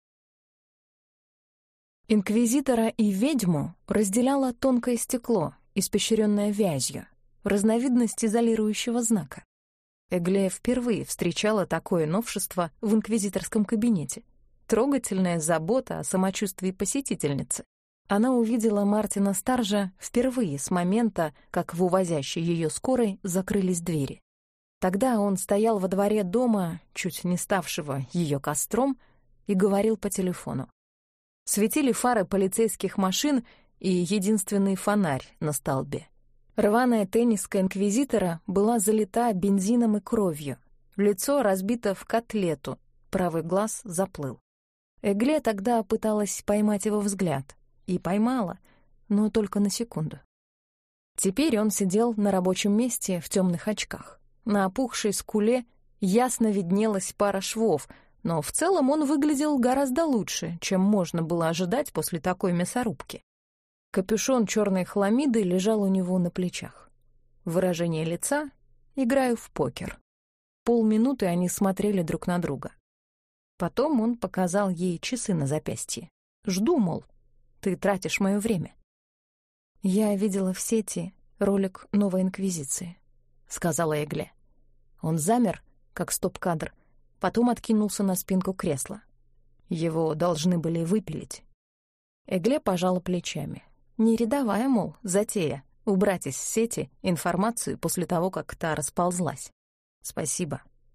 Инквизитора и ведьму разделяло тонкое стекло, испещренное вязью, разновидность изолирующего знака. Эгле впервые встречала такое новшество в инквизиторском кабинете. Трогательная забота о самочувствии посетительницы. Она увидела Мартина Старжа впервые с момента, как в увозящей ее скорой закрылись двери. Тогда он стоял во дворе дома, чуть не ставшего ее костром, и говорил по телефону. Светили фары полицейских машин и единственный фонарь на столбе. Рваная тенниска инквизитора была залита бензином и кровью. Лицо разбито в котлету, правый глаз заплыл. Эгле тогда пыталась поймать его взгляд. И поймала, но только на секунду. Теперь он сидел на рабочем месте в темных очках. На опухшей скуле ясно виднелась пара швов, но в целом он выглядел гораздо лучше, чем можно было ожидать после такой мясорубки. Капюшон черной хламиды лежал у него на плечах. Выражение лица — играю в покер. Полминуты они смотрели друг на друга. Потом он показал ей часы на запястье. «Жду, мол, ты тратишь мое время». «Я видела в сети ролик «Новой инквизиции», — сказала Эгле. Он замер, как стоп-кадр, потом откинулся на спинку кресла. Его должны были выпилить. Эгле пожала плечами. Не рядовая, мол, затея — убрать из сети информацию после того, как та расползлась. «Спасибо», —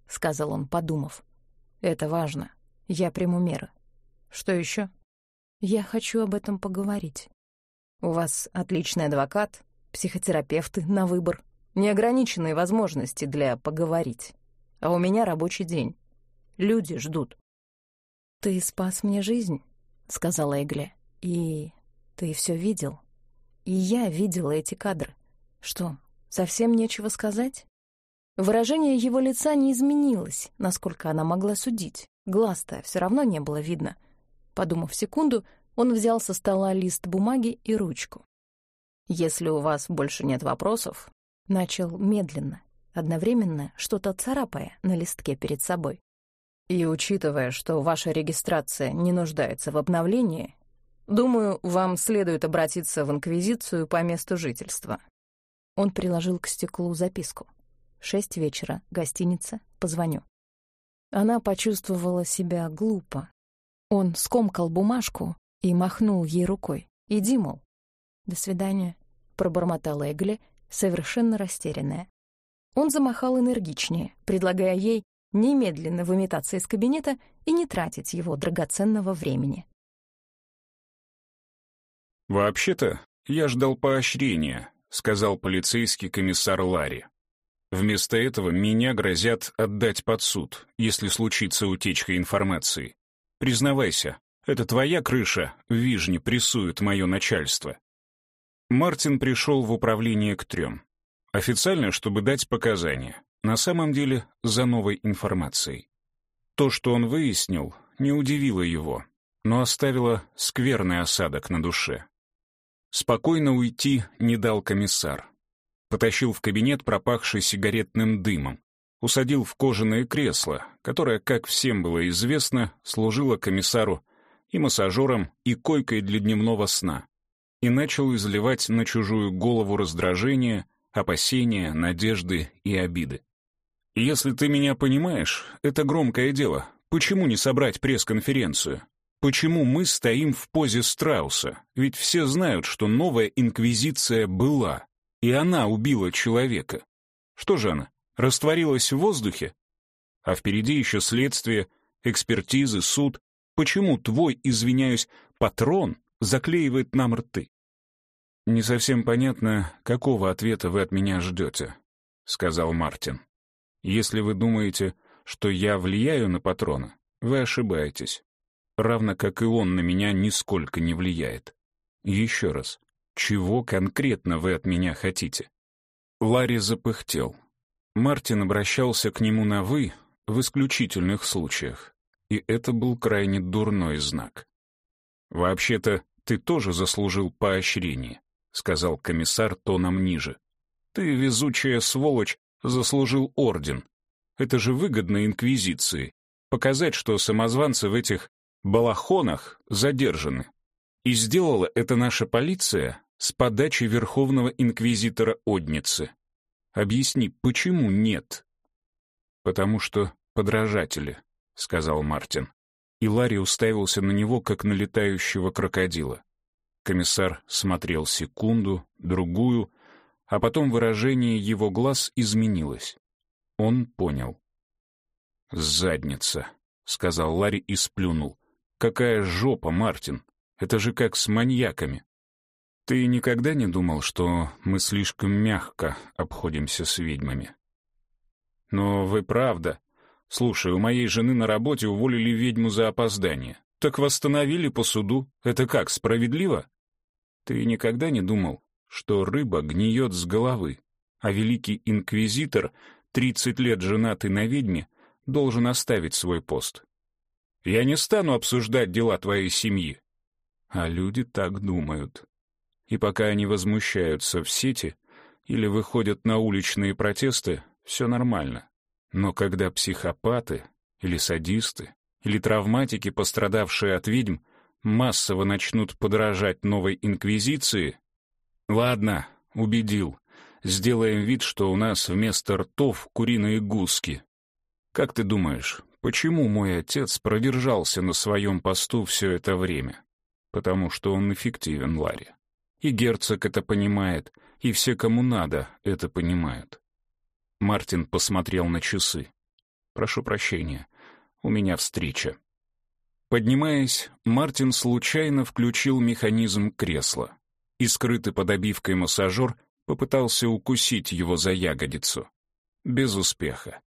сказал он, подумав. «Это важно. Я приму меры. Что еще?» «Я хочу об этом поговорить. У вас отличный адвокат, психотерапевты на выбор, неограниченные возможности для поговорить. А у меня рабочий день. Люди ждут». «Ты спас мне жизнь», — сказала Эгле. «И ты все видел. И я видела эти кадры. Что, совсем нечего сказать?» Выражение его лица не изменилось, насколько она могла судить. Глаз-то все равно не было видно. Подумав секунду, он взял со стола лист бумаги и ручку. «Если у вас больше нет вопросов», — начал медленно, одновременно что-то царапая на листке перед собой. «И учитывая, что ваша регистрация не нуждается в обновлении, думаю, вам следует обратиться в Инквизицию по месту жительства». Он приложил к стеклу записку. 6 вечера, гостиница, позвоню. Она почувствовала себя глупо. Он скомкал бумажку и махнул ей рукой. «Иди, мол». «До свидания», — пробормотала Эгле, совершенно растерянная. Он замахал энергичнее, предлагая ей немедленно выметаться из кабинета и не тратить его драгоценного времени. «Вообще-то, я ждал поощрения», — сказал полицейский комиссар Ларри. «Вместо этого меня грозят отдать под суд, если случится утечка информации. Признавайся, это твоя крыша в Вижне прессует мое начальство». Мартин пришел в управление к 3. Официально, чтобы дать показания. На самом деле, за новой информацией. То, что он выяснил, не удивило его, но оставило скверный осадок на душе. Спокойно уйти не дал комиссар. Потащил в кабинет, пропахший сигаретным дымом. Усадил в кожаное кресло, которое, как всем было известно, служило комиссару и массажером, и койкой для дневного сна. И начал изливать на чужую голову раздражение, опасения, надежды и обиды. «Если ты меня понимаешь, это громкое дело. Почему не собрать пресс-конференцию? Почему мы стоим в позе страуса? Ведь все знают, что новая инквизиция была, и она убила человека. Что же она, растворилась в воздухе? А впереди еще следствие, экспертизы, суд. Почему твой, извиняюсь, патрон заклеивает нам рты?» «Не совсем понятно, какого ответа вы от меня ждете», — сказал Мартин. «Если вы думаете, что я влияю на патрона, вы ошибаетесь. Равно как и он на меня нисколько не влияет. Еще раз, чего конкретно вы от меня хотите?» Ларри запыхтел. Мартин обращался к нему на «вы» в исключительных случаях, и это был крайне дурной знак. «Вообще-то, ты тоже заслужил поощрение», — сказал комиссар тоном ниже. «Ты, везучая сволочь, заслужил орден. Это же выгодно инквизиции. Показать, что самозванцы в этих балахонах задержаны. И сделала это наша полиция с подачи верховного инквизитора Одницы. Объясни, почему нет?» «Потому что подражатели», — сказал Мартин. И Ларри уставился на него, как на летающего крокодила. Комиссар смотрел секунду, другую, а потом выражение его глаз изменилось. Он понял. «Задница», — сказал Ларри и сплюнул. «Какая жопа, Мартин! Это же как с маньяками. Ты никогда не думал, что мы слишком мягко обходимся с ведьмами?» «Но вы правда. Слушай, у моей жены на работе уволили ведьму за опоздание. Так восстановили по суду. Это как, справедливо? Ты никогда не думал, что рыба гниет с головы, а великий инквизитор, 30 лет женатый на ведьме, должен оставить свой пост? Я не стану обсуждать дела твоей семьи». А люди так думают. И пока они возмущаются в сети или выходят на уличные протесты, все нормально. Но когда психопаты или садисты или травматики, пострадавшие от ведьм, массово начнут подражать новой инквизиции... Ладно, убедил. Сделаем вид, что у нас вместо ртов куриные гуски. Как ты думаешь, почему мой отец продержался на своем посту все это время? Потому что он эффективен, Ларри. И герцог это понимает, и все, кому надо, это понимают. Мартин посмотрел на часы. Прошу прощения. У меня встреча». Поднимаясь, Мартин случайно включил механизм кресла, и скрытый под обивкой массажер попытался укусить его за ягодицу. Без успеха.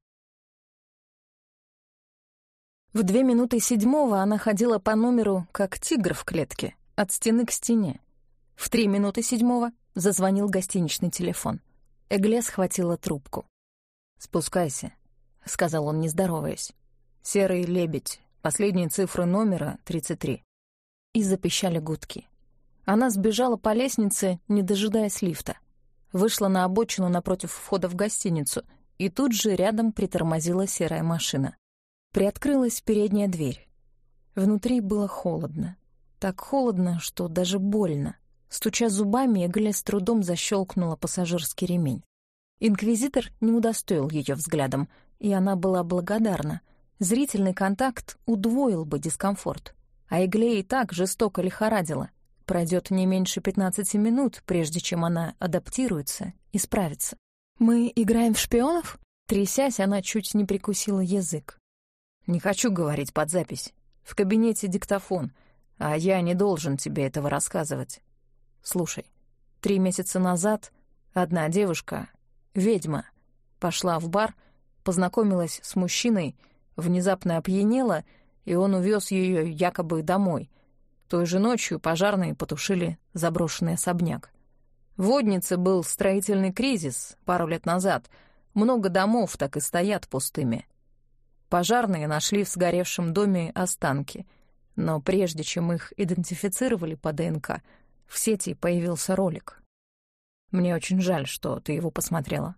В 7:02 она ходила по номеру, как тигр в клетке, от стены к стене. В 7:03 зазвонил гостиничный телефон. Эгле схватила трубку. «Спускайся», — сказал он, не здороваясь. «Серый лебедь, последние цифры номера 33». И запищали гудки. Она сбежала по лестнице, не дожидаясь лифта. Вышла на обочину напротив входа в гостиницу, и тут же рядом притормозила серая машина. Приоткрылась передняя дверь. Внутри было холодно. Так холодно, что даже больно. Стуча зубами, Эгле с трудом защелкнула пассажирский ремень. Инквизитор не удостоил ее взглядом, и она была благодарна. Зрительный контакт удвоил бы дискомфорт. А Эгле и так жестоко лихорадила. Пройдет не меньше 15 минут, прежде чем она адаптируется и справится. «Мы играем в шпионов?» Трясясь, она чуть не прикусила язык. «Не хочу говорить под запись. В кабинете диктофон, а я не должен тебе этого рассказывать. Слушай, 3 месяца назад одна девушка, ведьма, пошла в бар, познакомилась с мужчиной, внезапно опьянела, и он увез ее якобы домой. Той же ночью пожарные потушили заброшенный особняк. В Воднице был строительный кризис пару лет назад. Много домов так и стоят пустыми. Пожарные нашли в сгоревшем доме останки, но прежде чем их идентифицировали по ДНК, в сети появился ролик. Мне очень жаль, что ты его посмотрела.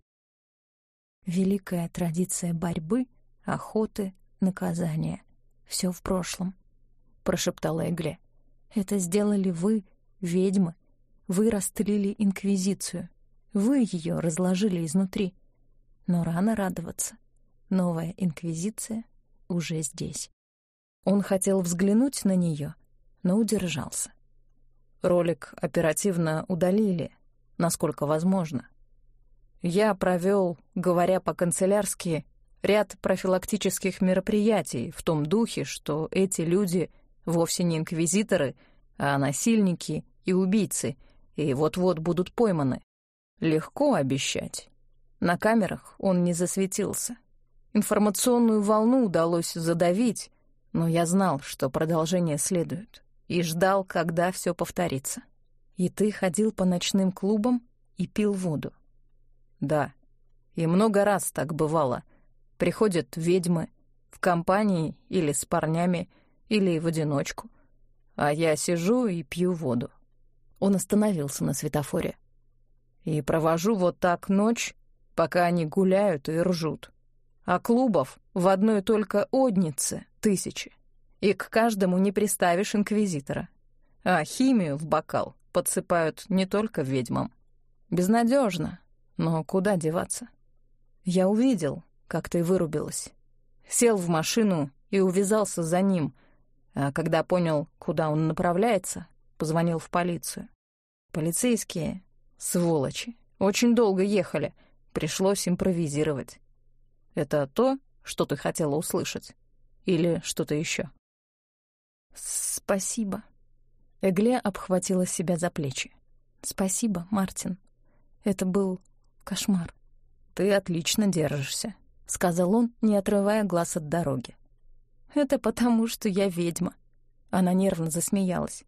Великая традиция борьбы, охоты, наказания. Все в прошлом, прошептала Эгле. Это сделали вы, ведьмы. Вы растлили Инквизицию. Вы ее разложили изнутри. Но рано радоваться. Новая Инквизиция уже здесь. Он хотел взглянуть на нее, но удержался. Ролик оперативно удалили, насколько возможно. Я провел, говоря по-канцелярски, ряд профилактических мероприятий в том духе, что эти люди вовсе не инквизиторы, а насильники и убийцы, и вот-вот будут пойманы. Легко обещать. На камерах он не засветился. Информационную волну удалось задавить, но я знал, что продолжение следует, и ждал, когда все повторится. И ты ходил по ночным клубам и пил воду? Да, и много раз так бывало. Приходят ведьмы в компании или с парнями, или в одиночку, а я сижу и пью воду. Он остановился на светофоре. И провожу вот так ночь, пока они гуляют и ржут. А клубов в одной только Однице 1000, и к каждому не приставишь инквизитора. А химию в бокал подсыпают не только ведьмам. Безнадежно, но куда деваться? Я увидел, как ты вырубилась. Сел в машину и увязался за ним, а когда понял, куда он направляется, позвонил в полицию. Полицейские, сволочи, очень долго ехали, пришлось импровизировать. Это то, что ты хотела услышать? Или что-то еще? Спасибо. Эгле обхватила себя за плечи. Спасибо, Мартин. Это был кошмар. Ты отлично держишься, сказал он, не отрывая глаз от дороги. Это потому, что я ведьма. Она нервно засмеялась.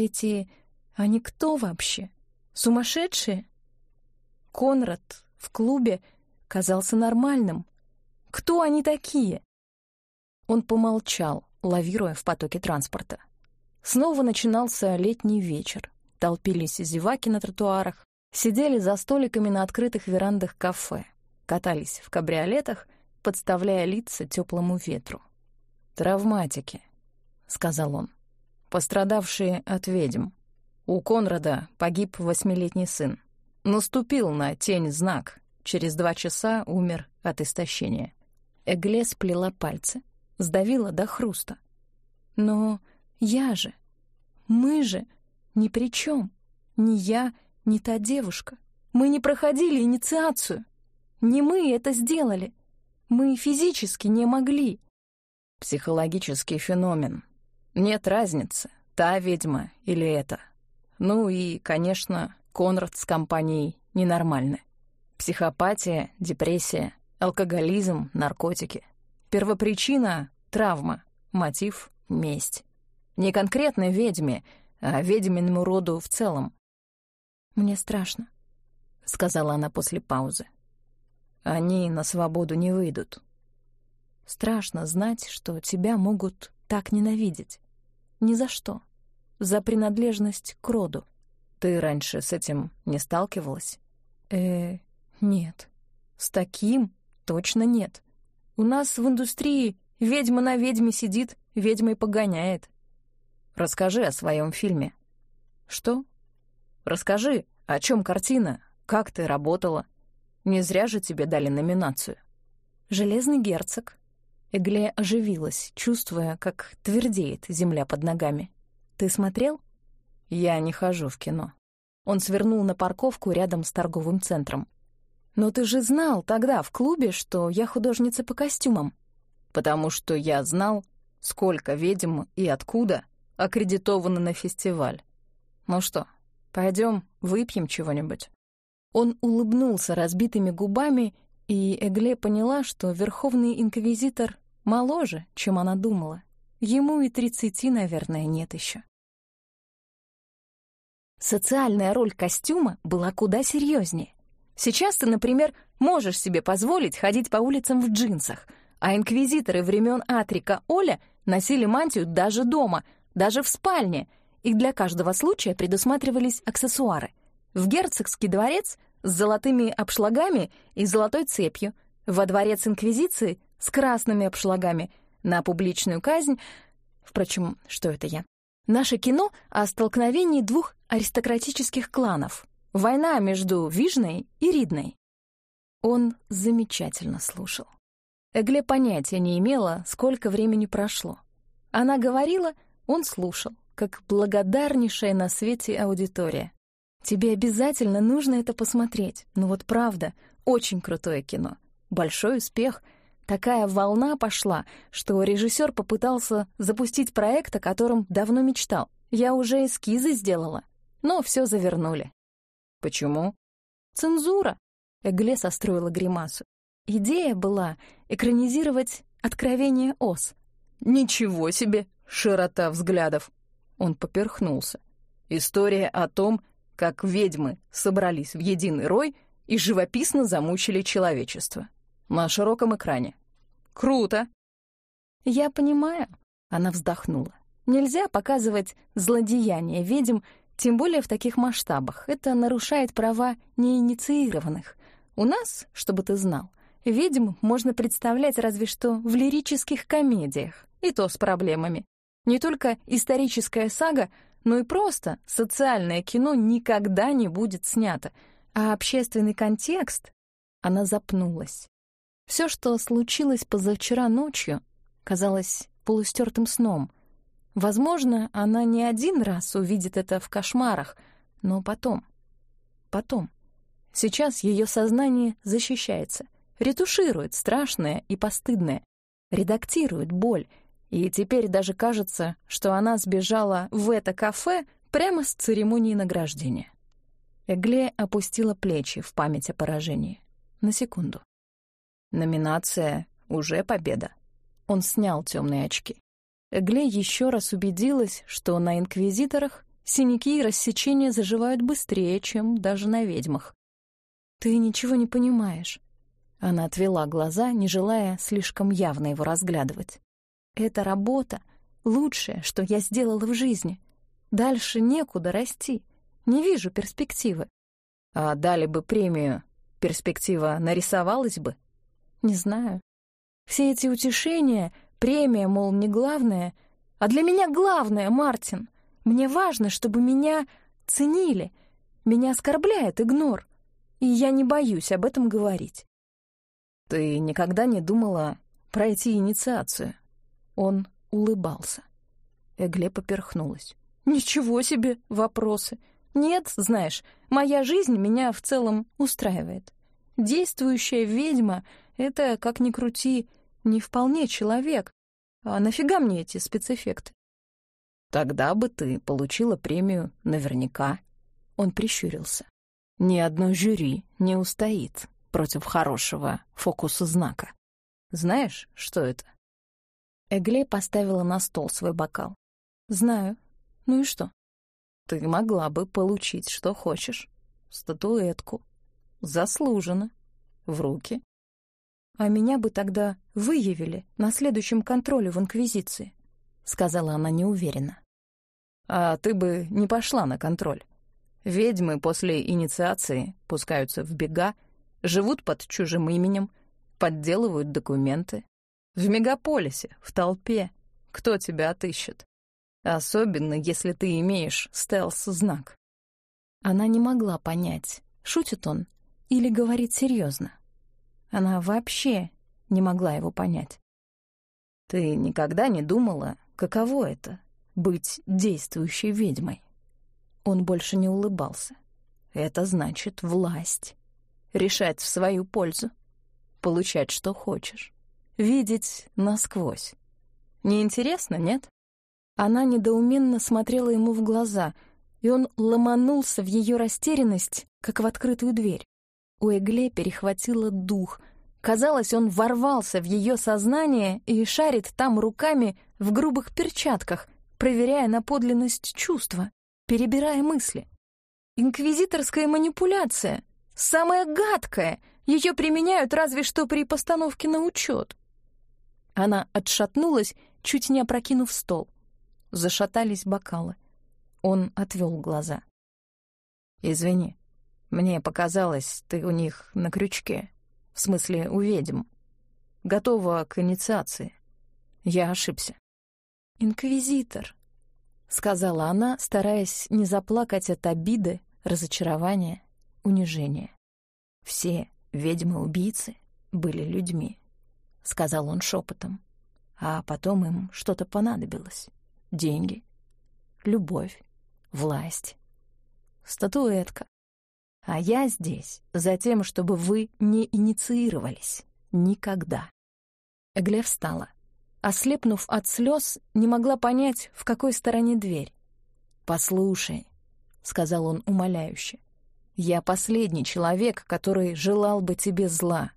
Они кто вообще? Сумасшедшие? Конрад в клубе казался нормальным. Кто они такие? Он помолчал, лавируя в потоке транспорта. Снова начинался летний вечер. Толпились зеваки на тротуарах, сидели за столиками на открытых верандах кафе, катались в кабриолетах, подставляя лица теплому ветру. «Травматики», — сказал он, — «пострадавшие от ведьм. У Конрада погиб 8-летний сын. Наступил на тень знак. Через 2 часа умер от истощения». Эгле сплела пальцы, сдавила до хруста. «Но мы же ни при чем. Ни я, ни та девушка. Мы не проходили инициацию. Не мы это сделали. Мы физически не могли. Психологический феномен. Нет разницы, та ведьма или эта. Ну и, конечно, Конрад с компанией ненормальны. Психопатия, депрессия, алкоголизм, наркотики. Первопричина — травма, мотив — месть. Не конкретно ведьме, а ведьминому роду в целом. «Мне страшно», — сказала она после паузы. «Они на свободу не выйдут». «Страшно знать, что тебя могут так ненавидеть. Ни за что. За принадлежность к роду». Ты раньше с этим не сталкивалась? Нет. С таким точно нет. У нас в индустрии ведьма на ведьме сидит, ведьмой погоняет. Расскажи о своем фильме. Что? Расскажи, о чем картина, как ты работала. Не зря же тебе дали номинацию. «Железный герцог». Эгле оживилась, чувствуя, как твердеет земля под ногами. «Ты смотрел?» Я не хожу в кино. Он свернул на парковку рядом с торговым центром. «Но ты же знал тогда в клубе, что я художница по костюмам». «Потому что я знал, сколько ведьм и откуда аккредитованы на фестиваль. Ну что, пойдем выпьем чего-нибудь?» Он улыбнулся разбитыми губами, и Эгле поняла, что верховный инквизитор моложе, чем она думала. Ему и 30, наверное, нет еще. Социальная роль костюма была куда серьезнее. Сейчас ты, например, можешь себе позволить ходить по улицам в джинсах, а инквизиторы времен Атрика Оля носили мантию даже дома, даже в спальне, и для каждого случая предусматривались аксессуары. В герцогский дворец с золотыми обшлагами и золотой цепью, во дворец инквизиции с красными обшлагами, на публичную казнь... Впрочем, что это я? Наше кино о столкновении двух аристократических кланов. Война между Вижной и Ридной. Он замечательно слушал. Эгле понятия не имела, сколько времени прошло. Она говорила, он слушал, как благодарнейшая на свете аудитория. Тебе обязательно нужно это посмотреть. Ну вот правда, очень крутое кино. Большой успех. Такая волна пошла, что режиссер попытался запустить проект, о котором давно мечтал. Я уже эскизы сделала, но все завернули. Почему? Цензура. Эгле состроила гримасу. Идея была экранизировать «Откровение Оз». Ничего себе, широта взглядов. Он поперхнулся. История о том, как ведьмы собрались в единый рой и живописно замучили человечество. На широком экране. Круто! Я понимаю, она вздохнула. Нельзя показывать злодеяния ведьм, тем более в таких масштабах. Это нарушает права неинициированных. У нас, чтобы ты знал, ведьм можно представлять разве что в лирических комедиях, и то с проблемами. Не только историческая сага, но и просто социальное кино никогда не будет снято. А общественный контекст... Она запнулась. Все, что случилось позавчера ночью, казалось полустертым сном. Возможно, она не один раз увидит это в кошмарах, но потом. Сейчас ее сознание защищается, ретуширует страшное и постыдное, редактирует боль, и теперь даже кажется, что она сбежала в это кафе прямо с церемонии награждения. Эгле опустила плечи в память о поражении. На секунду. Номинация — уже победа. Он снял темные очки. Эгле еще раз убедилась, что на инквизиторах синяки и рассечения заживают быстрее, чем даже на ведьмах. «Ты ничего не понимаешь». Она отвела глаза, не желая слишком явно его разглядывать. «Эта работа — лучшее, что я сделала в жизни. Дальше некуда расти. Не вижу перспективы». «А дали бы премию, перспектива нарисовалась бы?» «Не знаю. Все эти утешения, премия, мол, не главное. А для меня главное, Мартин. Мне важно, чтобы меня ценили. Меня оскорбляет игнор. И я не боюсь об этом говорить». «Ты никогда не думала пройти инициацию?» Он улыбался. Эгле поперхнулась. «Ничего себе вопросы. Нет, знаешь, моя жизнь меня в целом устраивает. Действующая ведьма Это, как ни крути, не вполне человек. А нафига мне эти спецэффекты? Тогда бы ты получила премию наверняка. Он прищурился. Ни одно жюри не устоит против хорошего фокуса знака. Знаешь, что это? Эгле поставила на стол свой бокал. Знаю. Ну и что? Ты могла бы получить, что хочешь. Статуэтку. Заслуженно. В руки. А меня бы тогда выявили на следующем контроле в Инквизиции, сказала она неуверенно. А ты бы не пошла на контроль. Ведьмы после инициации пускаются в бега, живут под чужим именем, подделывают документы. В мегаполисе, в толпе. Кто тебя отыщет? Особенно, если ты имеешь стелс-знак. Она не могла понять, шутит он или говорит серьезно. Она вообще не могла его понять. Ты никогда не думала, каково это — быть действующей ведьмой? Он больше не улыбался. Это значит власть. Решать в свою пользу. Получать, что хочешь. Видеть насквозь. Неинтересно, нет? Она недоуменно смотрела ему в глаза, и он ломанулся в ее растерянность, как в открытую дверь. У Эгле перехватило дух. Казалось, он ворвался в ее сознание и шарит там руками в грубых перчатках, проверяя на подлинность чувства, перебирая мысли. Инквизиторская манипуляция, самая гадкая, ее применяют разве что при постановке на учет. Она отшатнулась, чуть не опрокинув стол. Зашатались бокалы. Он отвел глаза. «Извини, мне показалось, ты у них на крючке. В смысле, у ведьм. Готова к инициации. Я ошибся». «Инквизитор», — сказала она, стараясь не заплакать от обиды, разочарования, унижения. «Все ведьмы-убийцы были людьми», — сказал он шепотом. «А потом им что-то понадобилось. Деньги, любовь, власть, статуэтка. А я здесь за тем, чтобы вы не инициировались. Никогда». Эгле встала. Ослепнув от слез, не могла понять, в какой стороне дверь. «Послушай», — сказал он умоляюще, — «я последний человек, который желал бы тебе зла.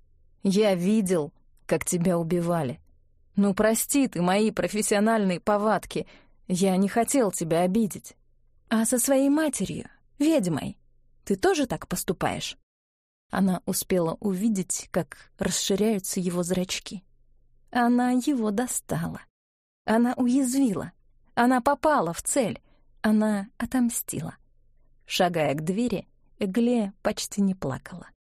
Я видел, как тебя убивали. Ну, прости ты мои профессиональные повадки. Я не хотел тебя обидеть. А со своей матерью, ведьмой, ты тоже так поступаешь?» Она успела увидеть, как расширяются его зрачки. Она его достала. Она уязвила. Она попала в цель. Она отомстила. Шагая к двери, Эгле почти не плакала.